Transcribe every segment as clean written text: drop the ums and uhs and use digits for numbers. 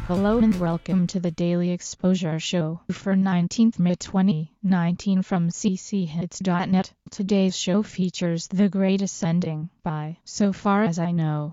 Hello and welcome to the Daily Exposure Show for 19th May 2019 from cchits.net. Today's show features The Great Ascending by So Far As I Know.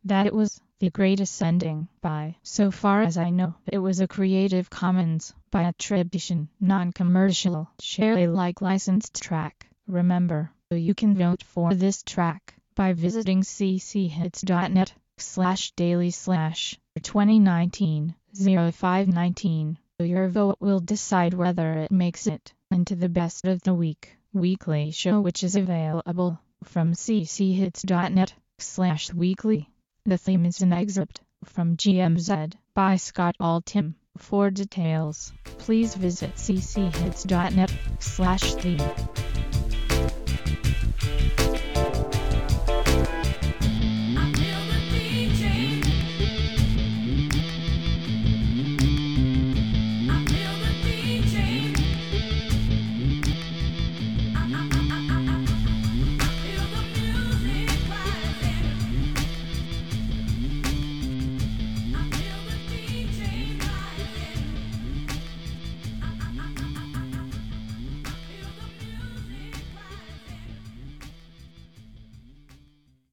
that it was The Great Ascending by So Far As I Know. It was a Creative Commons by attribution, non-commercial, share Alike licensed track. Remember, you can vote for this track by visiting cchits.net/daily/2019-0519. Your vote will decide whether it makes it into the Best of the Week weekly show, which is available from cchits.net/weekly. The theme is an excerpt from GMZ by Scott Altham. For details, please visit cchits.net/theme.